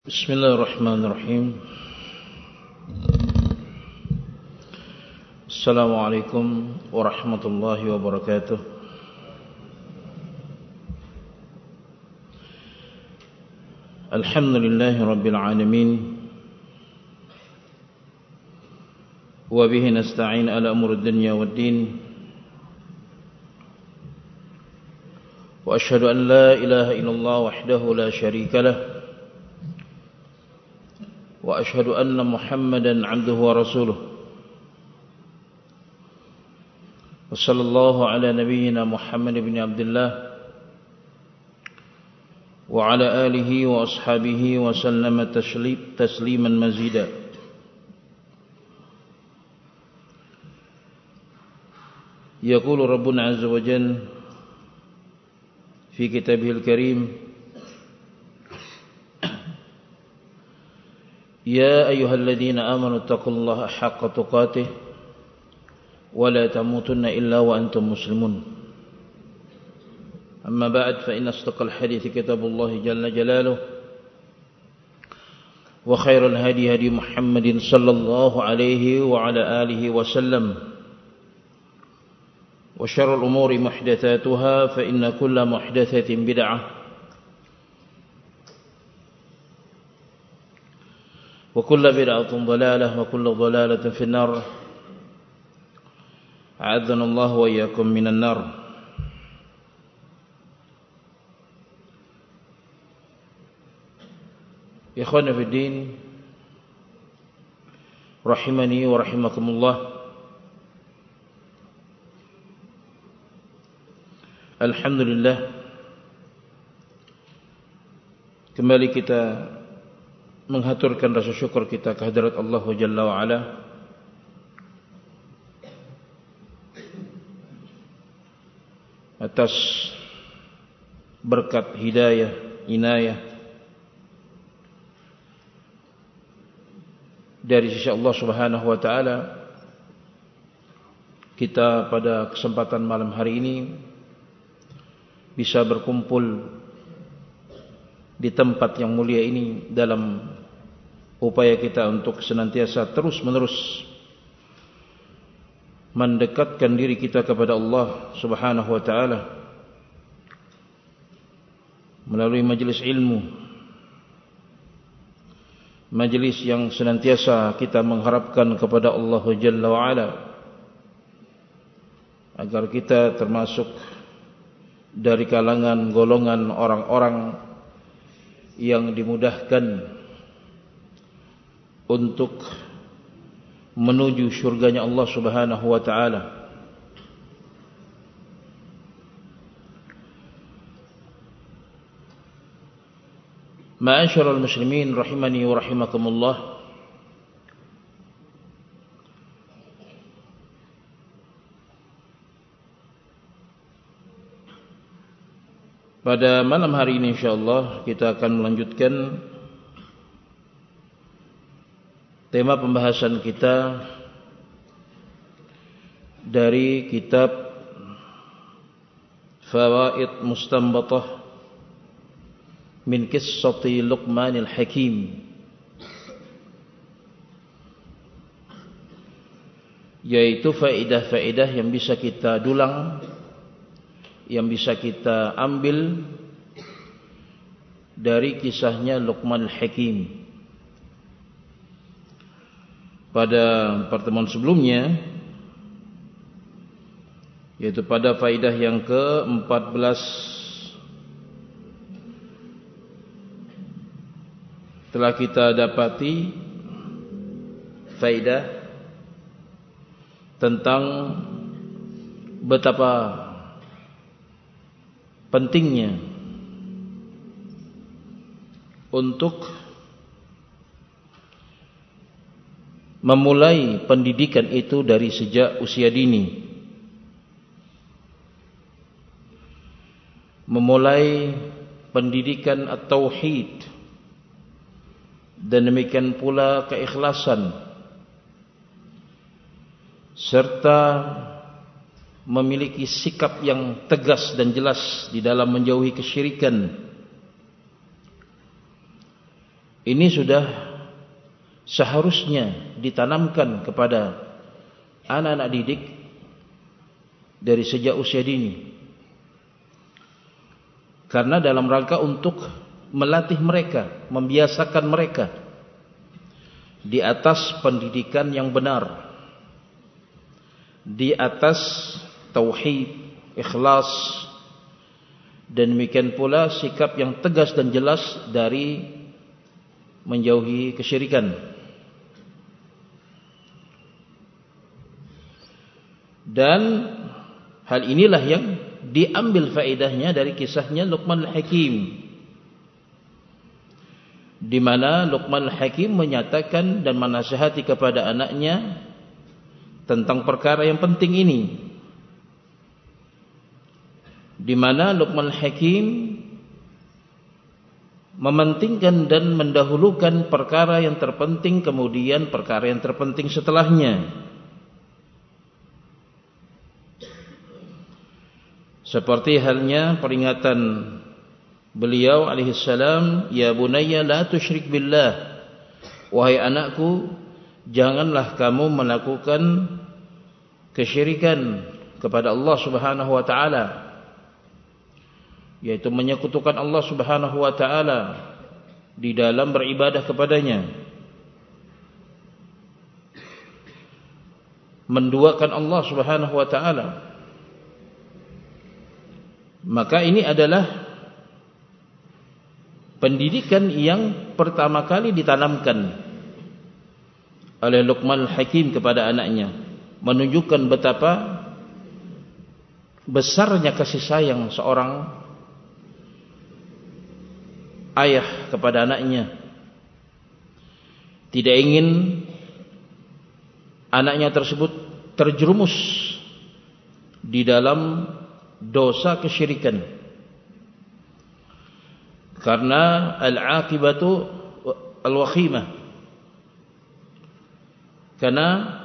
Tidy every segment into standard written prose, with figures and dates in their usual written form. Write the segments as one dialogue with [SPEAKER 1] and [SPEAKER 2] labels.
[SPEAKER 1] Bismillahirrahmanirrahim. Assalamualaikum warahmatullahi wabarakatuh. Alhamdulillahi rabbil alamin. Wa bihi nasta'in ala umuri dunya waddin. Wa ashhadu an la ilaha illallah wahdahu la syarika lah. وأشهد أن محمدا عبده ورسوله وصلى الله على نبينا محمد بن عبد الله وعلى آله وأصحابه وسلم تسليما مزيدا. يقول ربنا عز وجل في كتابه الكريم: يا أيها الذين آمنوا اتقوا الله حق تقاته ولا تموتن إلا وأنتم مسلمون. أما بعد فإن أصدق الحديث كتاب الله جل جلاله وخير الهدي هدي محمد صلى الله عليه وعلى آله وسلم وشر الأمور محدثاتها فإن كل محدثة بدعة وكل بدعة ضلالة وكل ضلالة في النار. أعاذنا الله وإياكم من النار. إخوانا في الدين رحمني ورحمكم الله. Alhamdulillah, kembali kita menghaturkan rasa syukur kita kehadirat Allah Jalla wa'ala atas berkat hidayah, inayah dari sisi Allah Subhanahu wa ta'ala. Kita pada kesempatan malam hari ini bisa berkumpul di tempat yang mulia ini dalam upaya kita untuk senantiasa terus-menerus mendekatkan diri kita kepada Allah Subhanahu wa ta'ala melalui majelis ilmu, majelis yang senantiasa kita mengharapkan kepada Allah Jalla wa'ala agar kita termasuk dari kalangan golongan orang-orang yang dimudahkan untuk menuju syurganya Allah Subhanahu wa ta'ala. Ma'asyiral muslimin rahimani wa rahimakumullah. Pada malam hari ini insyaallah kita akan melanjutkan tema pembahasan kita dari kitab Fawaid Mustanbatah min Qissati Luqmanil Hakim, yaitu faedah-faedah yang bisa kita dulang, yang bisa kita ambil dari kisahnya Luqmanul Hakim. Pada pertemuan sebelumnya, yaitu pada faedah yang ke-14, telah kita dapati faedah tentang betapa pentingnya untuk memulai pendidikan itu dari sejak usia dini, memulai pendidikan at-tauhid, dan demikian pula keikhlasan, serta memiliki sikap yang tegas dan jelas di dalam menjauhi kesyirikan, Ini sudah seharusnya ditanamkan kepada anak-anak didik dari sejak usia dini. Karena dalam rangka untuk melatih mereka, membiasakan mereka di atas pendidikan yang benar, di atas tauhid, ikhlas, dan demikian pula sikap yang tegas dan jelas dari menjauhi kesyirikan. Dan hal inilah yang diambil faedahnya dari kisahnya Luqman Al-Hakim, di mana Luqman Al-Hakim menyatakan dan menasihati kepada anaknya tentang perkara yang penting ini, di mana Luqman Al-Hakim mementingkan dan mendahulukan perkara yang terpenting, kemudian perkara yang terpenting setelahnya. Seperti halnya peringatan beliau alaihi salam, ya bunayya la tusyrik billah, wahai anakku, janganlah kamu melakukan kesyirikan kepada Allah Subhanahu wa taala, yaitu menyekutukan Allah Subhanahu wa taala di dalam beribadah kepadanya, menduakan Allah Subhanahu wa taala. Maka ini adalah pendidikan yang pertama kali ditanamkan oleh Luqman Al-Hakim kepada anaknya, menunjukkan betapa besarnya kasih sayang seorang ayah kepada anaknya. Tidak ingin anaknya tersebut terjerumus di dalam dosa kesyirikan, karena al-aqibatu al-wakhimah, karena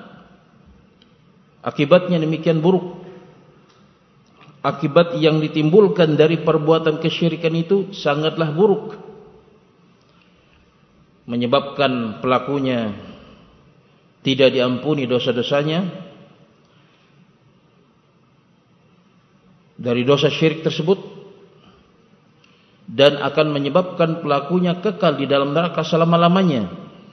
[SPEAKER 1] akibatnya demikian buruk. Akibat yang ditimbulkan dari perbuatan kesyirikan itu sangatlah buruk, menyebabkan pelakunya tidak diampuni dosa-dosanya dari dosa syirik tersebut, dan akan menyebabkan pelakunya kekal di dalam neraka selama-lamanya.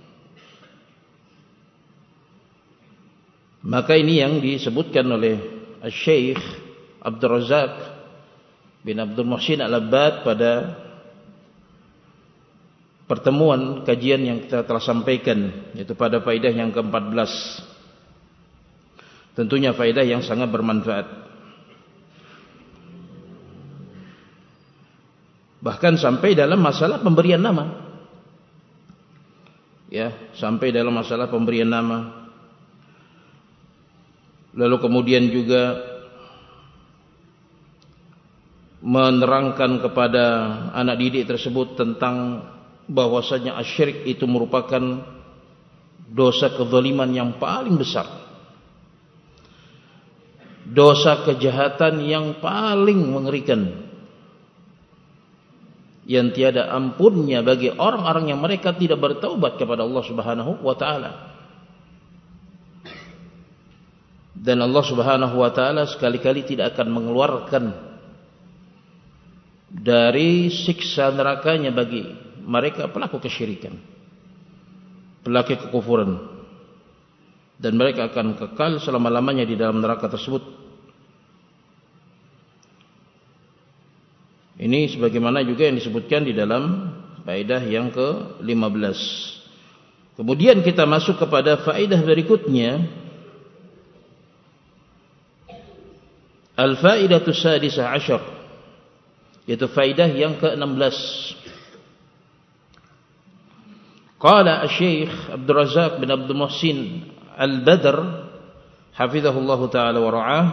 [SPEAKER 1] Maka ini yang disebutkan oleh Syekh Abdul Razak bin Abdul Muhsin Al-Abbad pada pertemuan kajian yang kita telah sampaikan, yaitu pada faedah yang ke-14. Tentunya faedah yang sangat bermanfaat. Bahkan sampai dalam masalah pemberian nama. Ya, sampai dalam masalah pemberian nama. Lalu kemudian juga menerangkan kepada anak didik tersebut tentang bahwasanya asyirik itu merupakan dosa kezaliman yang paling besar, dosa kejahatan yang paling mengerikan, yang tiada ampunnya bagi orang-orang yang mereka tidak bertaubat kepada Allah Subhanahu wa taala. Dan Allah Subhanahu wa taala sekali-kali tidak akan mengeluarkan dari siksa nerakanya bagi mereka pelaku kesyirikan, pelaku kekufuran, dan mereka akan kekal selama-lamanya di dalam neraka tersebut. Ini sebagaimana juga yang disebutkan di dalam faedah yang ke-15. Kemudian kita masuk kepada faedah berikutnya, al-faedatu sadisah asyar, yaitu faedah yang ke-16. Qala Syekh Abdul Razak bin Abdul Muhsin Al-Badr hafizahullahu ta'ala wa ra'ah,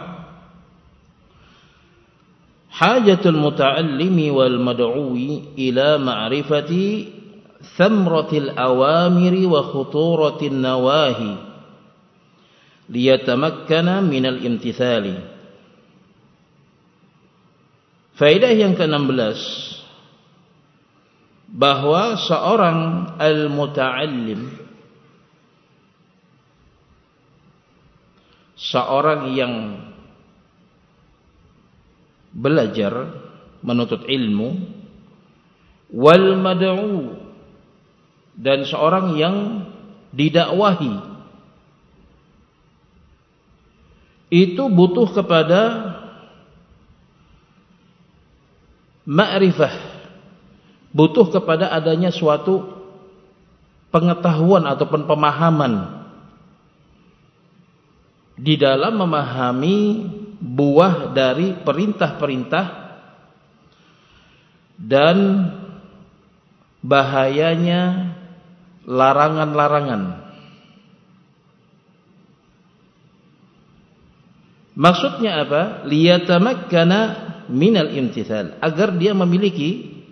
[SPEAKER 1] hajatul muta'allimi wal mad'uwi ila ma'rifati thamratil awamiri wa khuturatin nawahi liyatamakkana minal imtithali. Faedah yang ke-16, bahwa seorang al-muta'allim, seorang yang belajar menuntut ilmu, wal mad'u, dan seorang yang didakwahi, itu butuh kepada ma'rifah, butuh kepada adanya suatu pengetahuan ataupun pemahaman di dalam memahami buah dari perintah-perintah dan bahayanya larangan-larangan. Maksudnya apa? Liyatamakkana minal imtithal, agar dia memiliki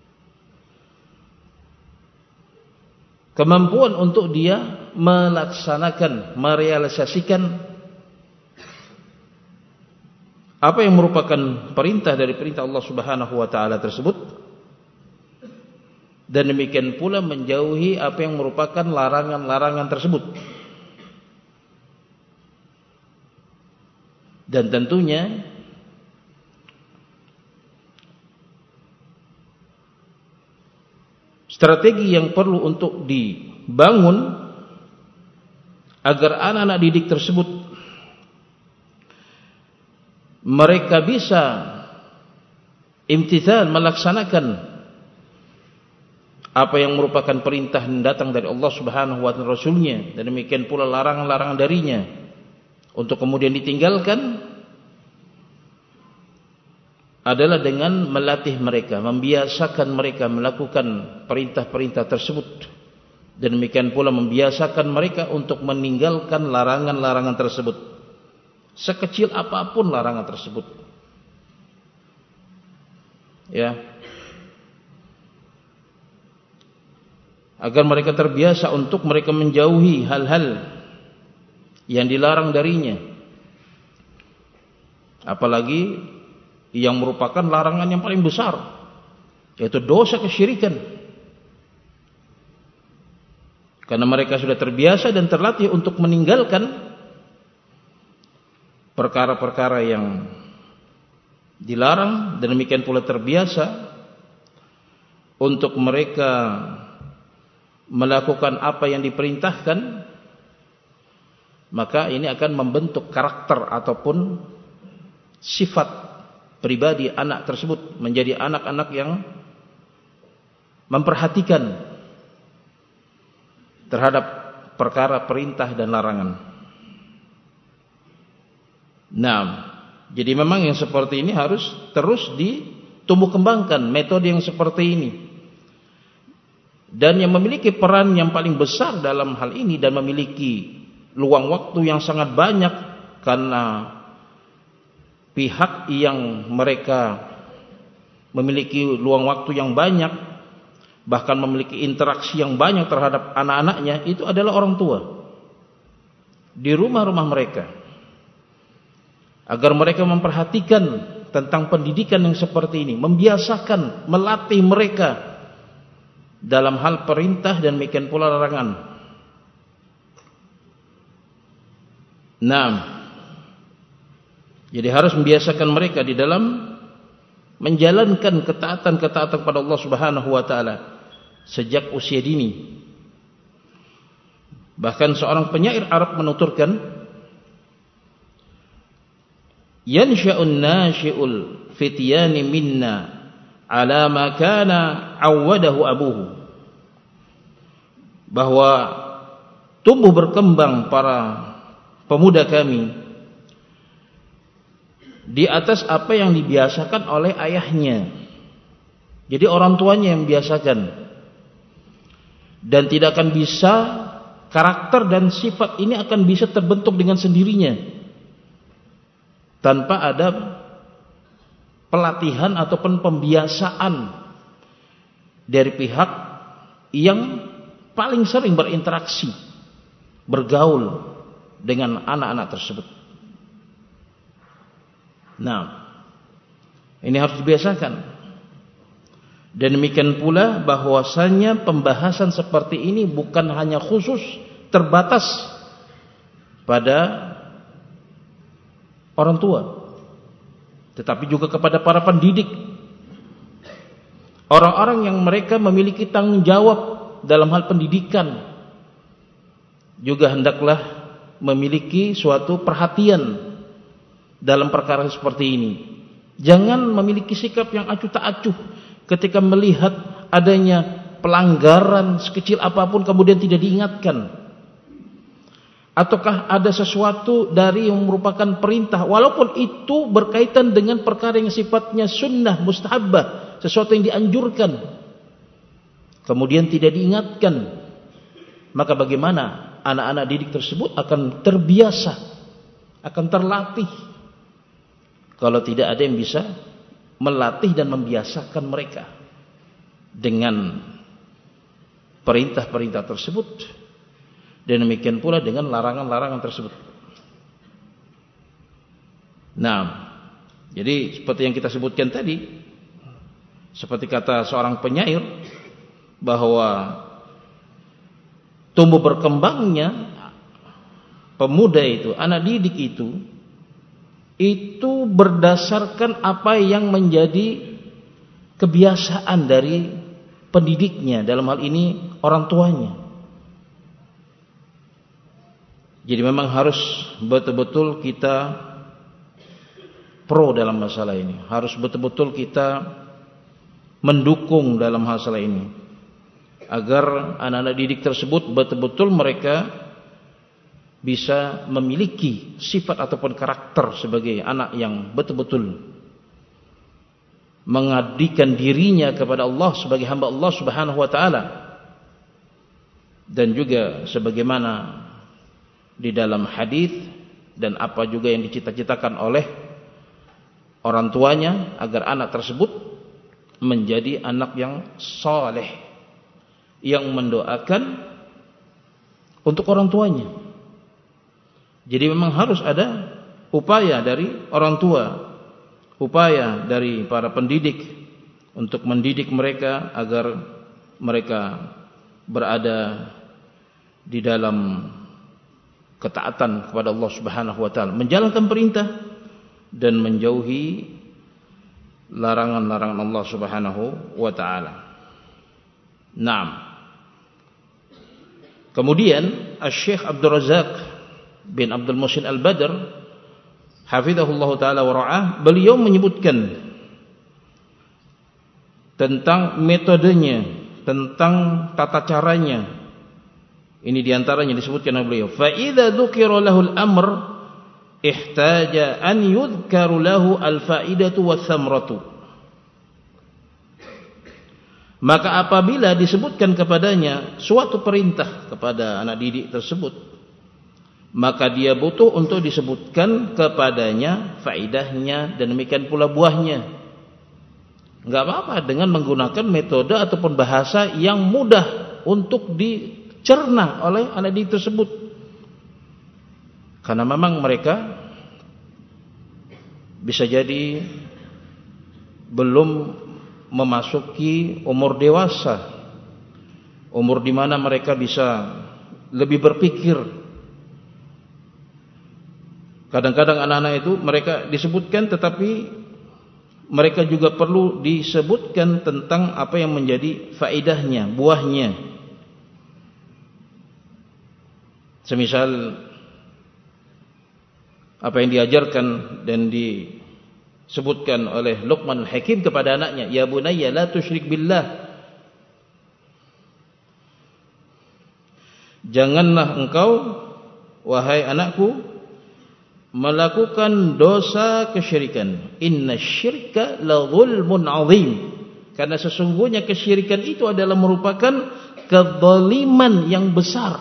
[SPEAKER 1] kemampuan untuk dia melaksanakan, merealisasikan apa yang merupakan perintah dari perintah Allah Subhanahu wa taala tersebut, dan demikian pula menjauhi apa yang merupakan larangan-larangan tersebut. Dan tentunya strategi yang perlu untuk dibangun agar anak-anak didik tersebut mereka bisa imtithal, melaksanakan apa yang merupakan perintah yang datang dari Allah Subhanahu wa taala, Rasulnya, dan demikian pula larangan-larangan darinya, untuk kemudian ditinggalkan, adalah dengan melatih mereka, membiasakan mereka melakukan perintah-perintah tersebut, dan demikian pula membiasakan mereka untuk meninggalkan larangan-larangan tersebut, sekecil apapun larangan tersebut. Ya, agar mereka terbiasa untuk mereka menjauhi hal-hal yang dilarang darinya, apalagi yang merupakan larangan yang paling besar, yaitu dosa kesyirikan. Karena mereka sudah terbiasa dan terlatih untuk meninggalkan perkara-perkara yang dilarang, dan demikian pula terbiasa untuk mereka melakukan apa yang diperintahkan, maka ini akan membentuk karakter ataupun sifat pribadi anak tersebut menjadi anak-anak yang memperhatikan terhadap perkara perintah dan larangan. Nah, jadi memang yang seperti ini harus terus ditumbuh kembangkan, metode yang seperti ini. Dan yang memiliki peran yang paling besar dalam hal ini dan memiliki luang waktu yang sangat banyak, karena pihak yang mereka memiliki luang waktu yang banyak, bahkan memiliki interaksi yang banyak terhadap anak-anaknya, itu adalah orang tua di rumah-rumah mereka, agar mereka memperhatikan tentang pendidikan yang seperti ini, membiasakan, melatih mereka dalam hal perintah dan demikian pula larangan. Nah, jadi harus membiasakan mereka di dalam menjalankan ketaatan-ketaatan kepada Allah Subhanahu wa taala sejak usia dini. Bahkan seorang penyair Arab menuturkan, yansha'un nashi'ul fityani minna ala ma kana awwadahu abuhu, bahwa tumbuh berkembang para pemuda kami di atas apa yang dibiasakan oleh ayahnya. Jadi orang tuanya yang biasakan, dan tidak akan bisa, karakter dan sifat ini akan bisa terbentuk dengan sendirinya tanpa ada pelatihan ataupun pembiasaan dari pihak yang paling sering berinteraksi, bergaul dengan anak-anak tersebut. Nah, ini harus dibiasakan. Dan demikian pula bahwasanya pembahasan seperti ini bukan hanya khusus terbatas pada orang tua, tetapi juga kepada para pendidik, orang-orang yang mereka memiliki tanggung jawab dalam hal pendidikan, juga hendaklah memiliki suatu perhatian dalam perkara seperti ini. Jangan memiliki sikap yang acuh tak acuh ketika melihat adanya pelanggaran sekecil apapun kemudian tidak diingatkan. Ataukah ada sesuatu dari yang merupakan perintah, walaupun itu berkaitan dengan perkara yang sifatnya sunnah, mustahabbah, sesuatu yang dianjurkan, kemudian tidak diingatkan, maka bagaimana anak-anak didik tersebut akan terbiasa, akan terlatih, kalau tidak ada yang bisa melatih dan membiasakan mereka dengan perintah-perintah tersebut, dan demikian pula dengan larangan-larangan tersebut. Nah, jadi seperti yang kita sebutkan tadi, seperti kata seorang penyair, bahwa tumbuh berkembangnya pemuda itu, anak didik itu berdasarkan apa yang menjadi kebiasaan dari pendidiknya, dalam hal ini orang tuanya. Jadi memang harus betul-betul kita pro dalam masalah ini, harus betul-betul kita mendukung dalam masalah ini, agar anak-anak didik tersebut betul-betul mereka bisa memiliki sifat ataupun karakter sebagai anak yang betul-betul mengabdikan dirinya kepada Allah sebagai hamba Allah Subhanahu wa taala, dan juga sebagaimana di dalam hadis dan apa juga yang dicita-citakan oleh orang tuanya, agar anak tersebut menjadi anak yang saleh, yang mendoakan untuk orang tuanya. Jadi memang harus ada upaya dari orang tua, upaya dari para pendidik untuk mendidik mereka agar mereka berada di dalam ketaatan kepada Allah Subhanahu wa taala, menjalankan perintah dan menjauhi larangan-larangan Allah Subhanahu wa taala. Naam. Kemudian Asy-Syaikh Abdul Razak bin Abdul Muhsin Al-Badr hafizahullah taala wa ra'ah, beliau menyebutkan tentang metodenya, tentang tata caranya. Ini diantaranya disebutkan oleh beliau, fa idza dzukira lahul amr ihtaja an yudhkaru lahu al-faidatu wath-thamratu. Maka apabila disebutkan kepadanya suatu perintah kepada anak didik tersebut, maka dia butuh untuk disebutkan kepadanya faidahnya dan demikian pula buahnya. Enggak apa-apa dengan menggunakan metode ataupun bahasa yang mudah untuk dicerna oleh anak didik tersebut, karena memang mereka bisa jadi belum memasuki umur dewasa, umur di mana mereka bisa lebih berpikir. Kadang-kadang anak-anak itu mereka disebutkan, tetapi mereka juga perlu disebutkan tentang apa yang menjadi faedahnya, buahnya. Semisal apa yang diajarkan dan disebutkan oleh Luqman Al-Hakim kepada anaknya, ya bunayya la tusyrik billah, janganlah engkau wahai anakku melakukan dosa kesyirikan, inna syirka la zulmun azim, karena sesungguhnya kesyirikan itu adalah merupakan kezaliman yang besar.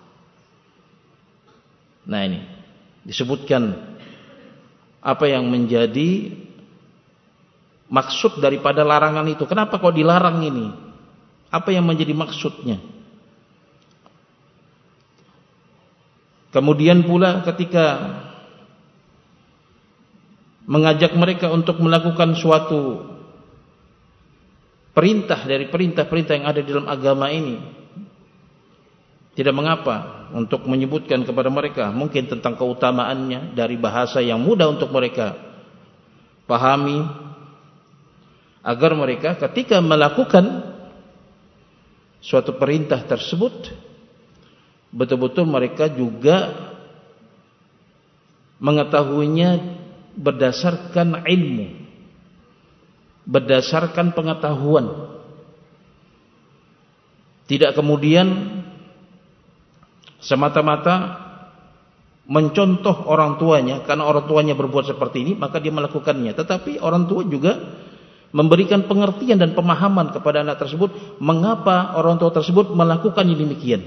[SPEAKER 1] Nah, ini disebutkan apa yang menjadi maksud daripada larangan itu. Kenapa kok dilarang ini? Apa yang menjadi maksudnya? Kemudian pula ketika mengajak mereka untuk melakukan suatu perintah dari perintah-perintah yang ada di dalam agama ini, tidak mengapa untuk menyebutkan kepada mereka mungkin tentang keutamaannya dari bahasa yang mudah untuk mereka pahami, agar mereka ketika melakukan suatu perintah tersebut betul-betul mereka juga mengetahuinya berdasarkan ilmu, berdasarkan pengetahuan, tidak kemudian semata-mata mencontoh orang tuanya karena orang tuanya berbuat seperti ini maka dia melakukannya, tetapi orang tua juga memberikan pengertian dan pemahaman kepada anak tersebut mengapa orang tua tersebut melakukan yang demikian.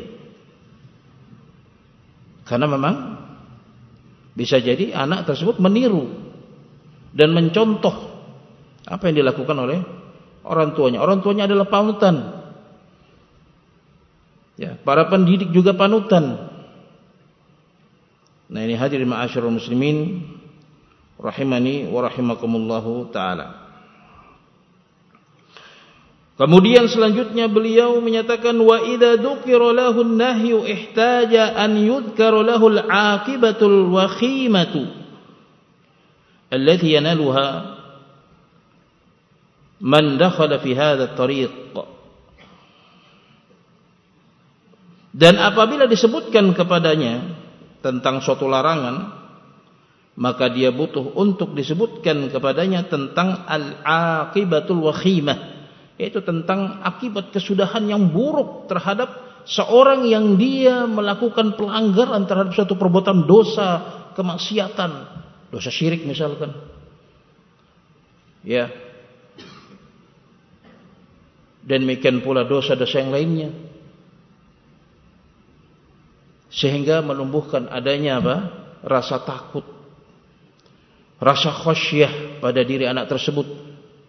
[SPEAKER 1] Karena memang bisa jadi anak tersebut meniru dan mencontoh apa yang dilakukan oleh orang tuanya. Orang tuanya adalah panutan. Ya, para pendidik juga panutan. Nah, ini hadirin ma'asyiral muslimin rahimani wa rahimakumullahu taala. Kemudian selanjutnya beliau menyatakan wa idza dzukira lahu an-nahyu ihtaja an yudhkara lahu al-'aqibatul wakhimatu allati yanaluha man dakhala fi hadha at-tariq. Dan apabila disebutkan kepadanya tentang suatu larangan, maka dia butuh untuk disebutkan kepadanya tentang al-'aqibatul wakhimah, yaitu tentang akibat kesudahan yang buruk terhadap seorang yang dia melakukan pelanggaran terhadap suatu perbuatan dosa, kemaksiatan, dosa syirik misalkan. Ya. Dan demikian pula dosa-dosa yang lainnya. Sehingga menumbuhkan adanya apa? Rasa takut, rasa khasyah pada diri anak tersebut.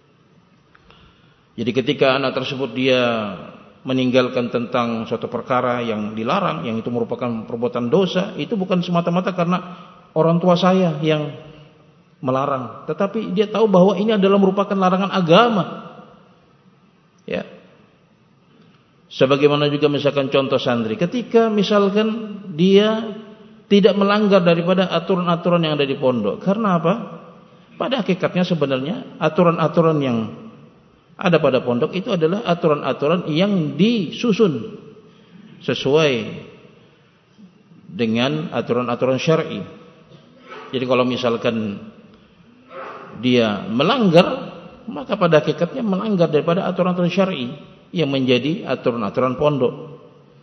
[SPEAKER 1] Jadi ketika anak tersebut dia meninggalkan tentang suatu perkara yang dilarang, yang itu merupakan perbuatan dosa, itu bukan semata-mata karena orang tua saya yang melarang, tetapi dia tahu bahwa ini adalah merupakan larangan agama. Ya. Sebagaimana juga misalkan contoh santri, ketika misalkan dia tidak melanggar daripada aturan-aturan yang ada di pondok. Karena apa? Pada hakikatnya sebenarnya aturan-aturan yang ada pada pondok itu adalah aturan-aturan yang disusun sesuai dengan aturan-aturan syar'i. Jadi kalau misalkan dia melanggar, maka pada hakikatnya melanggar daripada aturan-aturan syar'i yang menjadi aturan-aturan pondok.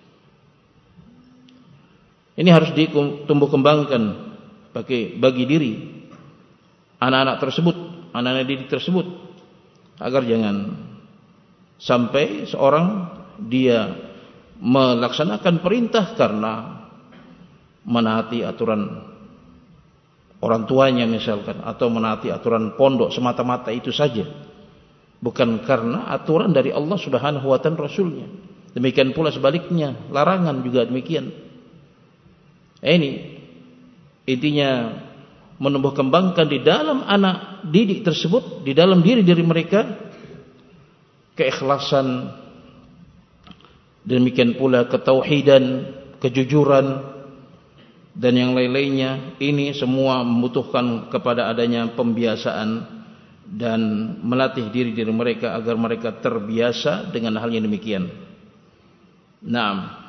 [SPEAKER 1] Ini harus ditumbuh kembangkan bagi diri anak-anak tersebut, anak-anak didik tersebut, agar jangan sampai seorang dia melaksanakan perintah karena menaati aturan orang tuanya misalkan, atau menaati aturan pondok semata-mata itu saja, bukan karena aturan dari Allah Subhanahu wa taala Rasulnya. Demikian pula sebaliknya, larangan juga demikian. Ini intinya menumbuh kembangkan di dalam anak didik tersebut, di dalam diri-diri mereka keikhlasan, demikian pula ketauhidan, kejujuran dan yang lain-lainnya. Ini semua membutuhkan kepada adanya pembiasaan dan melatih diri-diri mereka agar mereka terbiasa dengan hal yang demikian. Nah,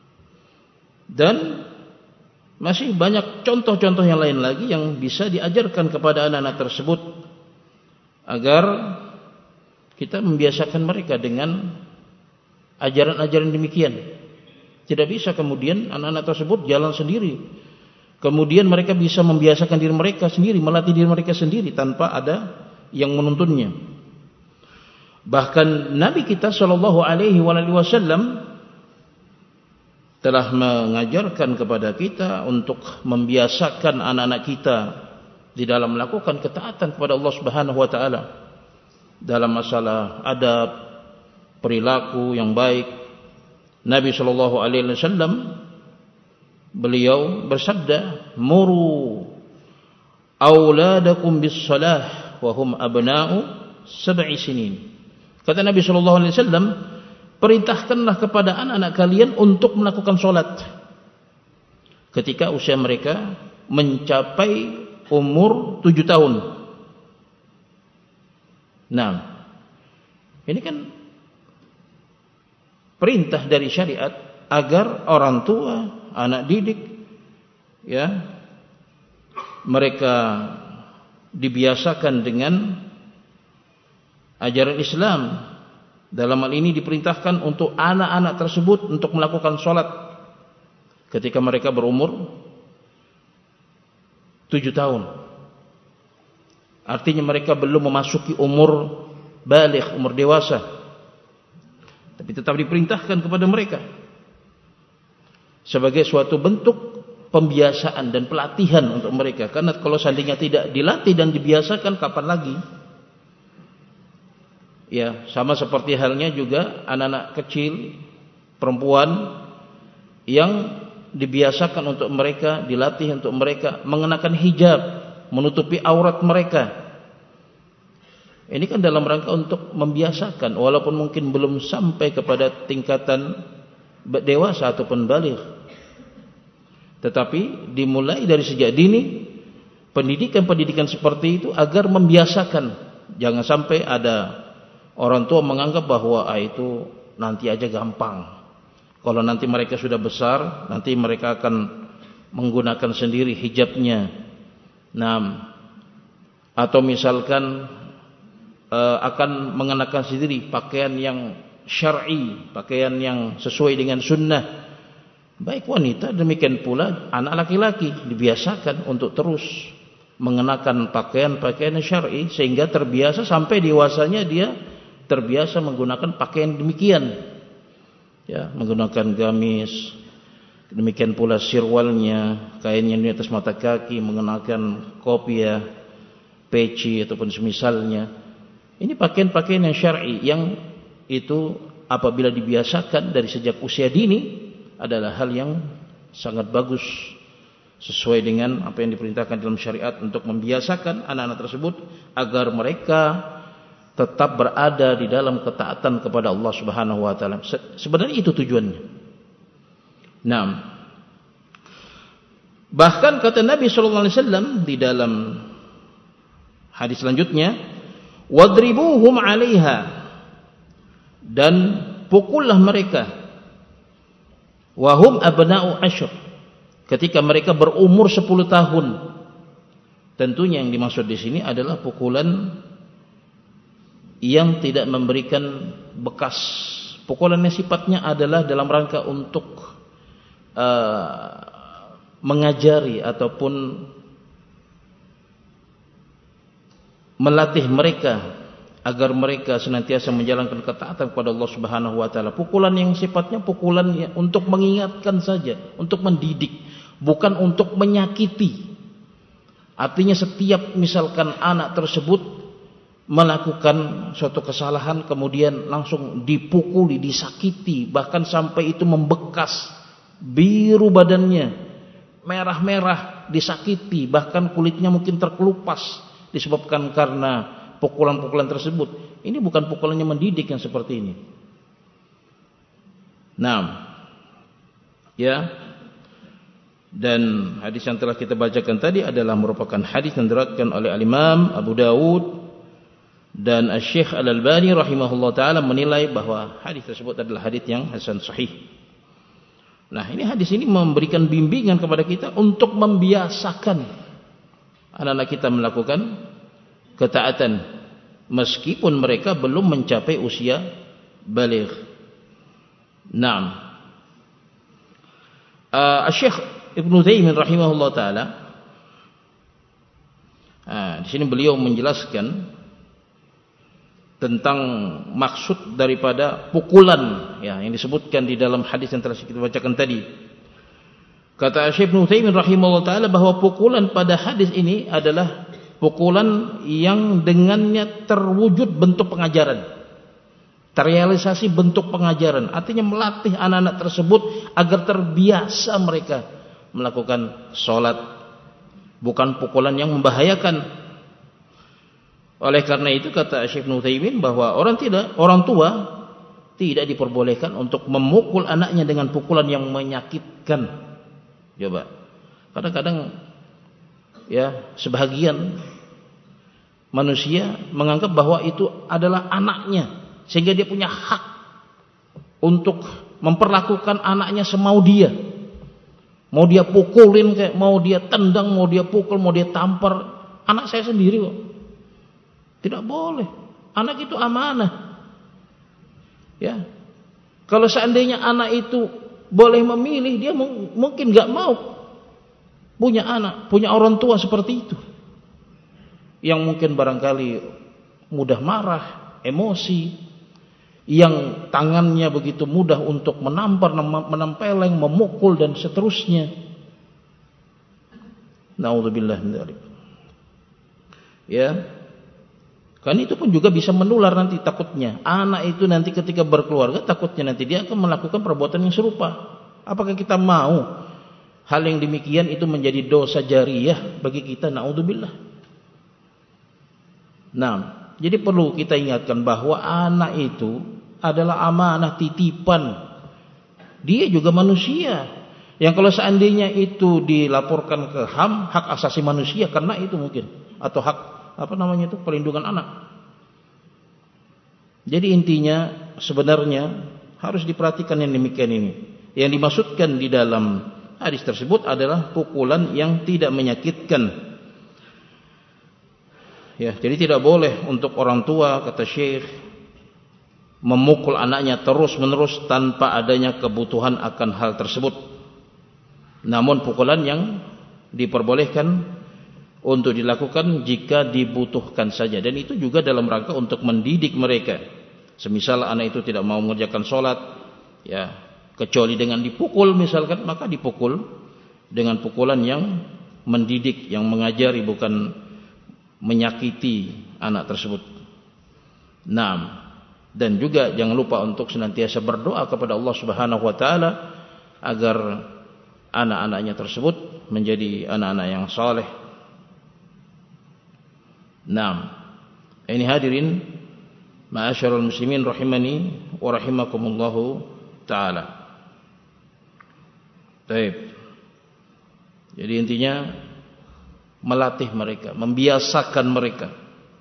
[SPEAKER 1] dan masih banyak contoh-contoh yang lain lagi yang bisa diajarkan kepada anak-anak tersebut agar kita membiasakan mereka dengan ajaran-ajaran demikian. Tidak bisa kemudian anak-anak tersebut jalan sendiri, kemudian mereka bisa membiasakan diri mereka sendiri, melatih diri mereka sendiri tanpa ada yang menuntunnya. Bahkan Nabi kita sallallahu alaihi wasallam telah mengajarkan kepada kita untuk membiasakan anak-anak kita di dalam melakukan ketaatan kepada Allah Subhanahu wa taala dalam masalah adab, perilaku yang baik. Nabi sallallahu alaihi wasallam beliau bersabda, "Muru auladakum bis-shalah wa hum abna'u 7 sinin." Kata Nabi SAW, perintahkanlah kepada anak-anak kalian untuk melakukan sholat ketika usia mereka mencapai umur 7 tahun. Nah, ini kan perintah dari syariat agar orang tua, anak didik, ya, mereka dibiasakan dengan ajaran Islam. Dalam hal ini diperintahkan untuk anak-anak tersebut untuk melakukan sholat ketika mereka berumur 7 tahun. Artinya mereka belum memasuki umur baligh, umur dewasa, tapi tetap diperintahkan kepada mereka sebagai suatu bentuk pembiasaan dan pelatihan untuk mereka. Karena kalau seandainya tidak dilatih dan dibiasakan, kapan lagi? Ya, sama seperti halnya juga anak-anak kecil perempuan yang dibiasakan untuk mereka, dilatih untuk mereka mengenakan hijab, menutupi aurat mereka. Ini kan dalam rangka untuk membiasakan, walaupun mungkin belum sampai kepada tingkatan dewasa ataupun baligh. Tetapi dimulai dari sejak dini pendidikan-pendidikan seperti itu agar membiasakan. Jangan sampai ada orang tua menganggap bahwa itu nanti aja gampang. Kalau nanti mereka sudah besar, nanti mereka akan menggunakan sendiri hijabnya. Nah, atau misalkan akan mengenakan sendiri pakaian yang syar'i, pakaian yang sesuai dengan sunnah. Baik wanita, demikian pula anak laki-laki dibiasakan untuk terus mengenakan pakaian-pakaian syar'i sehingga terbiasa sampai dewasanya dia terbiasa menggunakan pakaian demikian. Ya, menggunakan gamis, demikian pula sirwalnya, kain yang di atas mata kaki, mengenakan kopiah, peci ataupun semisalnya. Ini pakaian-pakaian yang syar'i yang itu apabila dibiasakan dari sejak usia dini adalah hal yang sangat bagus, sesuai dengan apa yang diperintahkan dalam syariat untuk membiasakan anak-anak tersebut agar mereka tetap berada di dalam ketaatan kepada Allah Subhanahu wa taala. Sebenarnya itu tujuannya. Nah, bahkan kata Nabi sallallahu alaihi wasallam di dalam hadis selanjutnya, wadribuhum 'alaiha, dan pukullah mereka, wahum abna'u asyr, ketika mereka berumur 10 tahun. Tentunya yang dimaksud di sini adalah pukulan yang tidak memberikan bekas. Pukulan yang sifatnya adalah dalam rangka untuk mengajari ataupun melatih mereka agar mereka senantiasa menjalankan ketaatan kepada Allah Subhanahu wa taala. Pukulan yang sifatnya pukulan untuk mengingatkan saja, untuk mendidik, bukan untuk menyakiti. Artinya setiap misalkan anak tersebut melakukan suatu kesalahan kemudian langsung dipukuli, disakiti, bahkan sampai itu membekas, biru badannya, merah-merah, disakiti, bahkan kulitnya mungkin terkelupas disebabkan karena pukulan-pukulan tersebut. Ini bukan pukulan yang mendidik yang seperti ini. Nah, ya, dan hadis yang telah kita bacakan tadi adalah merupakan hadis yang diriwayatkan oleh Al-Imam Abu Dawud, dan Asy-Syaikh Al-Albani rahimahullah taala menilai bahwa hadis tersebut adalah hadis yang hasan sahih. Nah, ini hadis ini memberikan bimbingan kepada kita untuk membiasakan anak-anak kita melakukan ketaatan meskipun mereka belum mencapai usia baligh. Naam. Asy-Syaikh Ibnu Taimiyah rahimahullah taala di sini beliau menjelaskan tentang maksud daripada pukulan ya yang disebutkan di dalam hadis yang telah kita bacakan tadi. Kata Syekh Ibnu Taimiyah rahimahullah taala bahwa pukulan pada hadis ini adalah pukulan yang dengannya terwujud bentuk pengajaran, terrealisasi bentuk pengajaran. Artinya melatih anak-anak tersebut agar terbiasa mereka melakukan sholat, bukan pukulan yang membahayakan. Oleh karena itu kata Syekh Nuthaimin bahwa orang tua tidak diperbolehkan untuk memukul anaknya dengan pukulan yang menyakitkan. Coba. Kadang-kadang ya sebahagian manusia menganggap bahwa itu adalah anaknya, sehingga dia punya hak untuk memperlakukan anaknya semau dia. Mau dia pukulin kayak, mau dia tendang, mau dia pukul, mau dia tampar. Anak saya sendiri kok. Tidak boleh. Anak itu amanah. Ya. Kalau seandainya anak itu boleh memilih, dia mungkin nggak mau punya anak, punya orang tua seperti itu. Yang mungkin barangkali mudah marah, emosi, yang tangannya begitu mudah untuk menampar, menempeleng, memukul dan seterusnya. Naudzubillah min dzalik. Ya. Kan itu pun juga bisa menular nanti takutnya. Anak itu nanti ketika berkeluarga takutnya nanti dia akan melakukan perbuatan yang serupa. Apakah kita mau hal yang demikian itu menjadi dosa jariyah bagi kita? Naudzubillah. Nah, jadi perlu kita ingatkan bahwa anak itu adalah amanah, titipan. Dia juga manusia. Yang kalau seandainya itu dilaporkan ke HAM, hak asasi manusia, karena itu mungkin, atau hak perlindungan anak. Jadi intinya sebenarnya harus diperhatikan yang demikian ini. Yang dimaksudkan di dalam hadis tersebut adalah pukulan yang tidak menyakitkan. Ya, jadi tidak boleh untuk orang tua, kata Syekh, memukul anaknya terus-menerus tanpa adanya kebutuhan akan hal tersebut. Namun pukulan yang diperbolehkan untuk dilakukan jika dibutuhkan saja, dan itu juga dalam rangka untuk mendidik mereka. Semisal anak itu tidak mau mengerjakan sholat, ya, kecuali dengan dipukul misalkan, maka dipukul dengan pukulan yang mendidik, yang mengajari, bukan menyakiti anak tersebut. Dan juga jangan lupa untuk senantiasa berdoa kepada Allah Subhanahu wa taala agar anak-anaknya tersebut menjadi anak-anak yang saleh. Ini hadirin ma'asyiral muslimin rahimani wa rahimakumullahu taala. Baik. Jadi intinya melatih mereka, membiasakan mereka.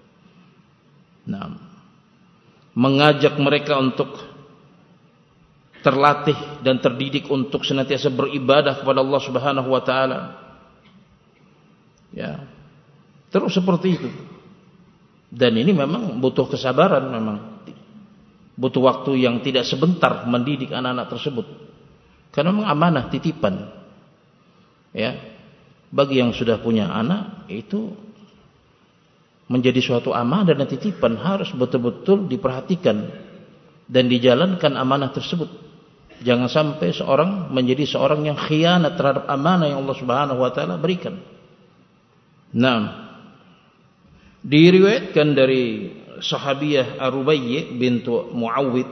[SPEAKER 1] Mengajak mereka untuk terlatih dan terdidik untuk senantiasa beribadah kepada Allah Subhanahu wa taala. Ya. Terus seperti itu. Dan ini memang butuh kesabaran, memang butuh waktu yang tidak sebentar mendidik anak-anak tersebut. Karena memang amanah, titipan. Ya. Bagi yang sudah punya anak itu menjadi suatu amanah dan titipan, harus betul-betul diperhatikan dan dijalankan amanah tersebut. Jangan sampai seorang menjadi seorang yang khianat terhadap amanah yang Allah Subhanahu wa taala berikan. Diriwayatkan dari sahabiyah Ar-Rubayyi bintu Muawwid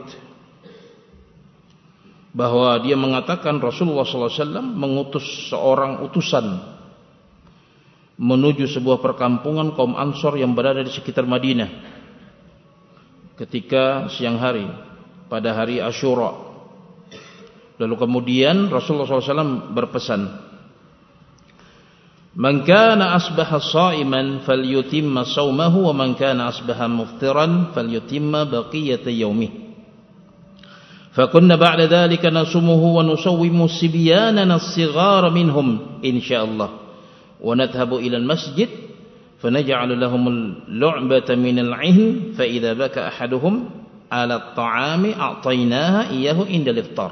[SPEAKER 1] bahwa dia mengatakan Rasulullah sallallahu alaihi wasallam mengutus seorang utusan menuju sebuah perkampungan kaum Ansor yang berada di sekitar Madinah ketika siang hari pada hari Asyura. Lalu kemudian Rasulullah SAW berpesan, "Man kana asbaha sha'iman falyutimma shaumahu wa man kana asbaha muftiran falyutimma baqiyata yaumih. Fakunna ba'da dhalika nasumuhu wa nusawwimu sibyanana as-sighara minhum insyaallah. ونذهب إلى المسجد فنجعل لهم اللعبة من العهن فإذا بكى أحدهم على الطعام أعطيناها إياه عند الإفطار."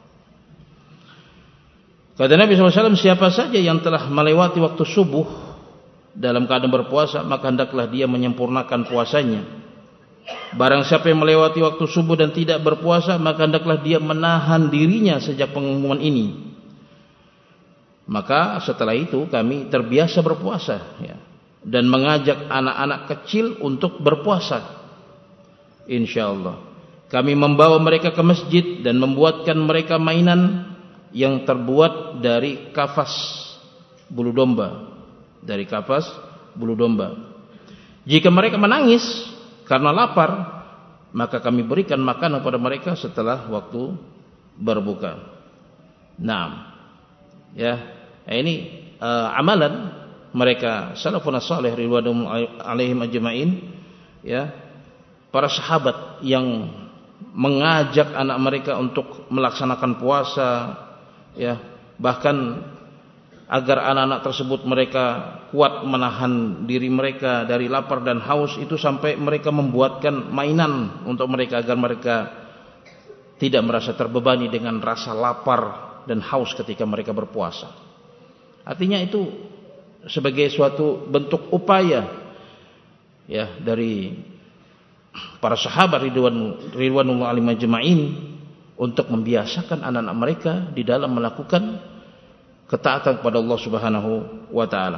[SPEAKER 1] Kata Nabi SAW, siapa saja yang telah melewati waktu subuh dalam keadaan berpuasa, maka hendaklah dia menyempurnakan puasanya. Barang siapa yang melewati waktu subuh dan tidak berpuasa, maka hendaklah dia menahan dirinya sejak pengumuman ini. Maka setelah itu kami terbiasa berpuasa, ya, dan mengajak anak-anak kecil untuk berpuasa. InsyaAllah kami membawa mereka ke masjid dan membuatkan mereka mainan yang terbuat dari kafas bulu domba, Jika mereka menangis karena lapar, maka kami berikan makanan kepada mereka setelah waktu berbuka. Nah, ya, ini amalan mereka salafun salih ridwanul alaihim ajmain, ya, para sahabat yang mengajak anak mereka untuk melaksanakan puasa, ya, bahkan agar anak-anak tersebut mereka kuat menahan diri mereka dari lapar dan haus, itu sampai mereka membuatkan mainan untuk mereka agar mereka tidak merasa terbebani dengan rasa lapar dan haus ketika mereka berpuasa. Artinya itu sebagai suatu bentuk upaya, ya, dari para sahabat ridwanullah alaihim ajmain untuk membiasakan anak-anak mereka di dalam melakukan ketaatan kepada Allah Subhanahu wa taala.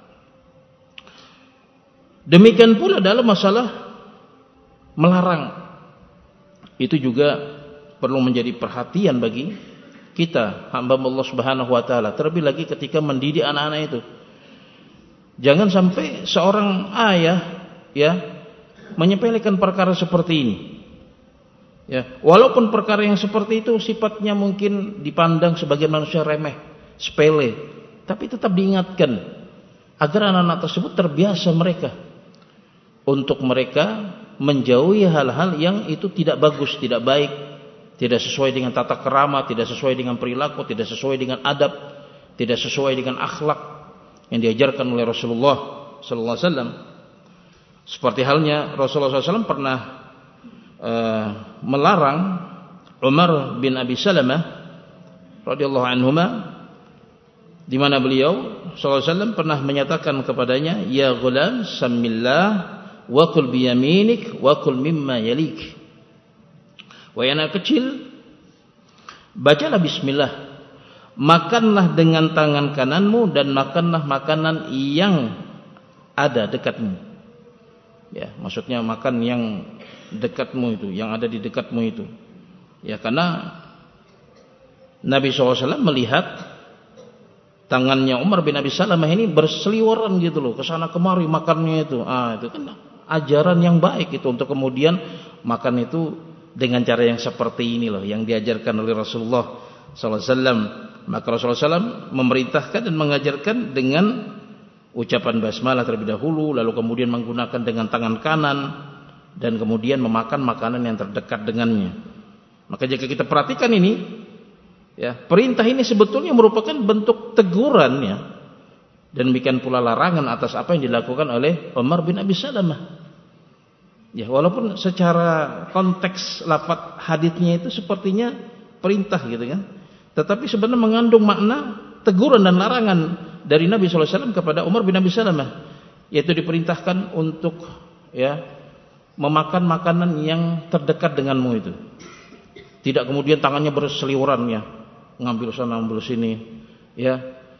[SPEAKER 1] Demikian pula dalam masalah melarang, itu juga perlu menjadi perhatian bagi kita hamba Allah Subhanahu wa taala, terlebih lagi ketika mendidik anak-anak itu. Jangan sampai seorang ayah, ya, menyepelekan perkara seperti ini. Ya, walaupun perkara yang seperti itu sifatnya mungkin dipandang sebagai manusia remeh, sepele, tapi tetap diingatkan agar anak-anak tersebut terbiasa mereka untuk mereka menjauhi hal-hal yang itu tidak bagus, tidak baik, tidak sesuai dengan tata krama, tidak sesuai dengan perilaku, tidak sesuai dengan adab, tidak sesuai dengan akhlak yang diajarkan oleh Rasulullah sallallahu alaihi wasallam. Seperti halnya Rasulullah SAW pernah melarang Umar bin Abi Salamah radhiyallahu anhuma, di mana beliau sallallahu alaihi wasallam pernah menyatakan kepadanya, ya ghulam samillah wa kul biyaminik wa kul mimma yalik. Wahai anak kecil, bacalah bismillah, makanlah dengan tangan kananmu dan makanlah makanan yang ada dekatmu. Ya, maksudnya makan yang dekatmu itu, yang ada di dekatmu itu. Ya, karena Nabi SAW melihat tangannya Umar bin Abi Salamah ini berseliweran gitu loh, kesana kemari makannya itu. Itu kan ajaran yang baik itu, untuk kemudian makan itu dengan cara yang seperti ini loh, yang diajarkan oleh Rasulullah SAW. Maka Rasulullah SAW memerintahkan dan mengajarkan dengan ucapan basmalah terlebih dahulu, lalu kemudian menggunakan dengan tangan kanan, dan kemudian memakan makanan yang terdekat dengannya. Maka jika kita perhatikan ini, ya, perintah ini sebetulnya merupakan bentuk teguran, ya, dan demikian pula larangan atas apa yang dilakukan oleh Umar bin Abi Salamah. Ya, walaupun secara konteks lafaz hadisnya itu sepertinya perintah gitu kan, tetapi sebenarnya mengandung makna teguran dan larangan dari Nabi SAW kepada Umar bin Abi Salamah, yaitu diperintahkan untuk, ya, memakan makanan yang terdekat denganmu itu. Tidak kemudian tangannya berseliweran, ya, ngambil sana ngambil sini, ya.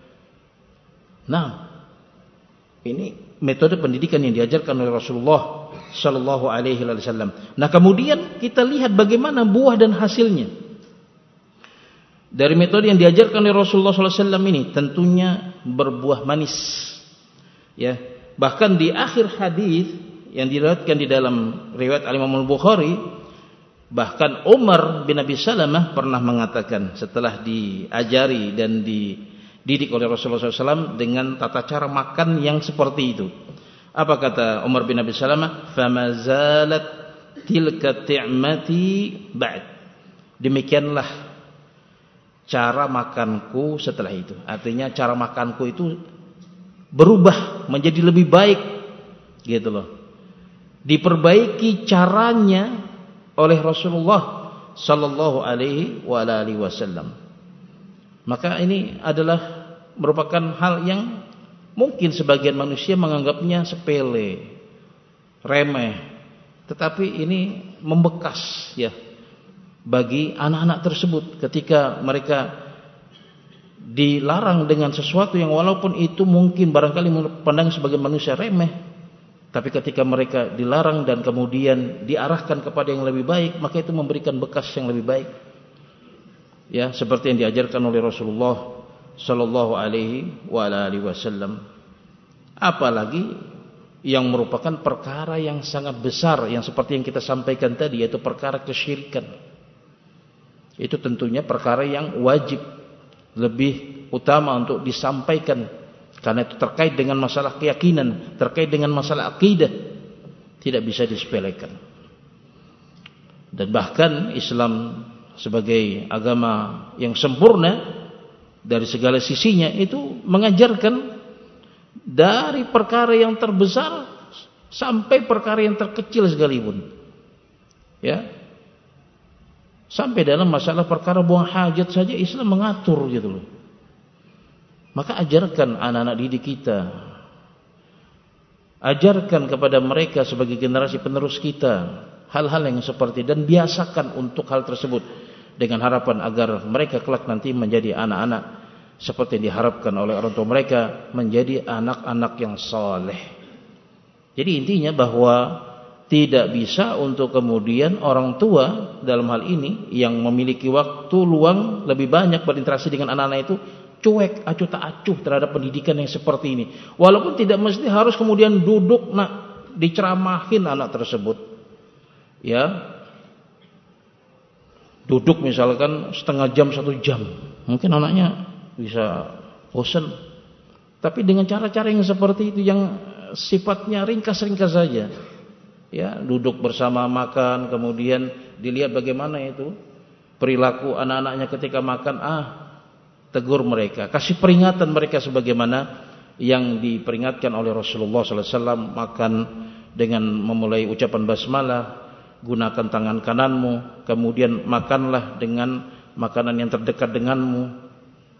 [SPEAKER 1] Nah, ini metode pendidikan yang diajarkan oleh Rasulullah Sallallahu Alaihi Wasallam. Nah, kemudian kita lihat bagaimana buah dan hasilnya dari metode yang diajarkan oleh Rasulullah SAW ini, tentunya berbuah manis. Ya, bahkan di akhir hadis yang diriwayatkan di dalam riwayat Al-Imam Al-Bukhari, bahkan Umar bin Abi Salamah pernah mengatakan setelah diajari dan dididik oleh Rasulullah SAW dengan tata cara makan yang seperti itu. Apa kata Umar bin Abi Salamah? Famazalat tilka ti'mati ba'd. Demikianlah cara makanku setelah itu. Artinya cara makanku itu berubah menjadi lebih baik, gitu loh. Diperbaiki caranya oleh Rasulullah Sallallahu Alaihi Wasallam. Maka ini adalah merupakan hal yang mungkin sebagian manusia menganggapnya sepele, remeh, tetapi ini membekas, ya, bagi anak-anak tersebut ketika mereka dilarang dengan sesuatu yang walaupun itu mungkin barangkali dipandang sebagai manusia remeh, tapi ketika mereka dilarang dan kemudian diarahkan kepada yang lebih baik, maka itu memberikan bekas yang lebih baik. Ya, seperti yang diajarkan oleh Rasulullah Sallallahu Alaihi Wasallam. Apalagi yang merupakan perkara yang sangat besar, yang seperti yang kita sampaikan tadi, yaitu perkara kesyirikan. Itu tentunya perkara yang wajib, lebih utama untuk disampaikan, karena itu terkait dengan masalah keyakinan, terkait dengan masalah akidah, tidak bisa disepelekan. Dan bahkan Islam sebagai agama yang sempurna dari segala sisinya itu mengajarkan dari perkara yang terbesar sampai perkara yang terkecil sekalipun, ya, sampai dalam masalah perkara buang hajat saja Islam mengatur gitu loh. Maka ajarkan anak-anak didik kita, ajarkan kepada mereka sebagai generasi penerus kita hal-hal yang seperti, dan biasakan untuk hal tersebut, dengan harapan agar mereka kelak nanti menjadi anak-anak seperti yang diharapkan oleh orang tua mereka, menjadi anak-anak yang saleh. Jadi intinya bahwa tidak bisa untuk kemudian orang tua dalam hal ini yang memiliki waktu luang lebih banyak berinteraksi dengan anak-anak itu cuek, acuh tak acuh terhadap pendidikan yang seperti ini. Walaupun tidak mesti harus kemudian duduk diceramahin anak tersebut. Ya, duduk misalkan setengah jam, 1 jam, mungkin anaknya bisa bosan. Tapi dengan cara-cara yang seperti itu, yang sifatnya ringkas-ringkas saja, ya, duduk bersama makan, kemudian dilihat bagaimana itu perilaku anak-anaknya ketika makan, tegur mereka, kasih peringatan mereka sebagaimana yang diperingatkan oleh Rasulullah SAW. Makan dengan memulai ucapan basmalah, gunakan tangan kananmu, kemudian makanlah dengan makanan yang terdekat denganmu.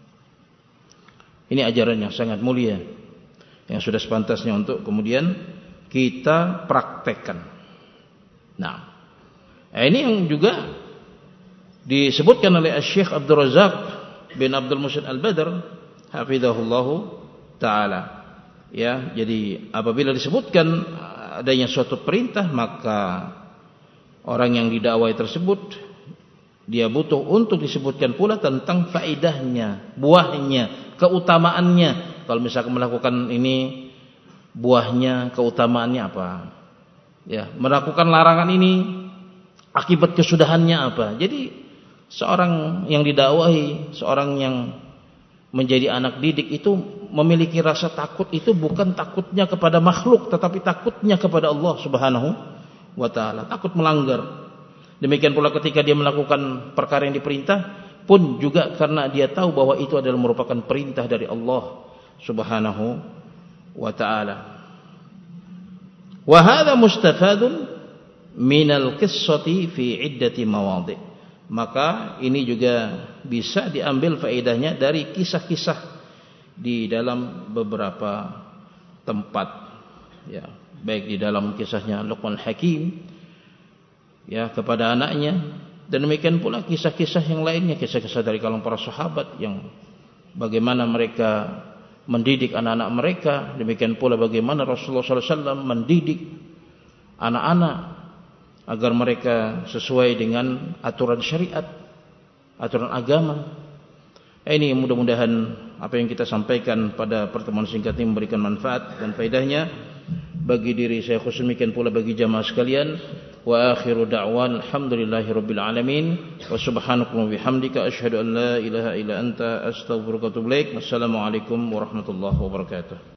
[SPEAKER 1] Ini ajaran yang sangat mulia, yang sudah sepantasnya untuk kemudian kita praktekkan. Nah, ini yang juga disebutkan oleh Syekh Abdul Razak bin Abdul Muhsin Al-Badr hafizahullahu ta'ala. Ya, jadi apabila disebutkan adanya suatu perintah, maka orang yang didakwai tersebut dia butuh untuk disebutkan pula tentang faedahnya, buahnya, keutamaannya. Kalau misalkan melakukan ini, buahnya, keutamaannya apa? Ya, melakukan larangan ini, akibat kesudahannya apa? Jadi seorang yang didakwahi, seorang yang menjadi anak didik itu memiliki rasa takut, itu bukan takutnya kepada makhluk, tetapi takutnya kepada Allah Subhanahu wa ta'ala, takut melanggar. Demikian pula ketika dia melakukan perkara yang diperintah pun juga karena dia tahu bahwa itu adalah merupakan perintah dari Allah Subhanahu wa ta'ala. Wa hadha mustafadun minal qissati fi iddati mawadhi'. Maka ini juga bisa diambil faedahnya dari kisah-kisah di dalam beberapa tempat, ya, baik di dalam kisahnya Luqman Hakim, ya, kepada anaknya, dan demikian pula kisah-kisah yang lainnya, kisah-kisah dari kalangan para sahabat yang bagaimana mereka mendidik anak-anak mereka. Demikian pula bagaimana Rasulullah SAW mendidik anak-anak agar mereka sesuai dengan aturan syariat, aturan agama. Ini mudah-mudahan apa yang kita sampaikan pada pertemuan singkat ini memberikan manfaat dan faedahnya bagi diri saya khusus, demikian pula bagi jamaah sekalian. Wa akhiru da'wan alhamdulillahirabbil alamin wa subhanakallahumma bihamdika asyhadu an la ilaha illa anta astaghfiruka wa atubu ilaik. Wassalamu alaikum warahmatullahi wabarakatuh.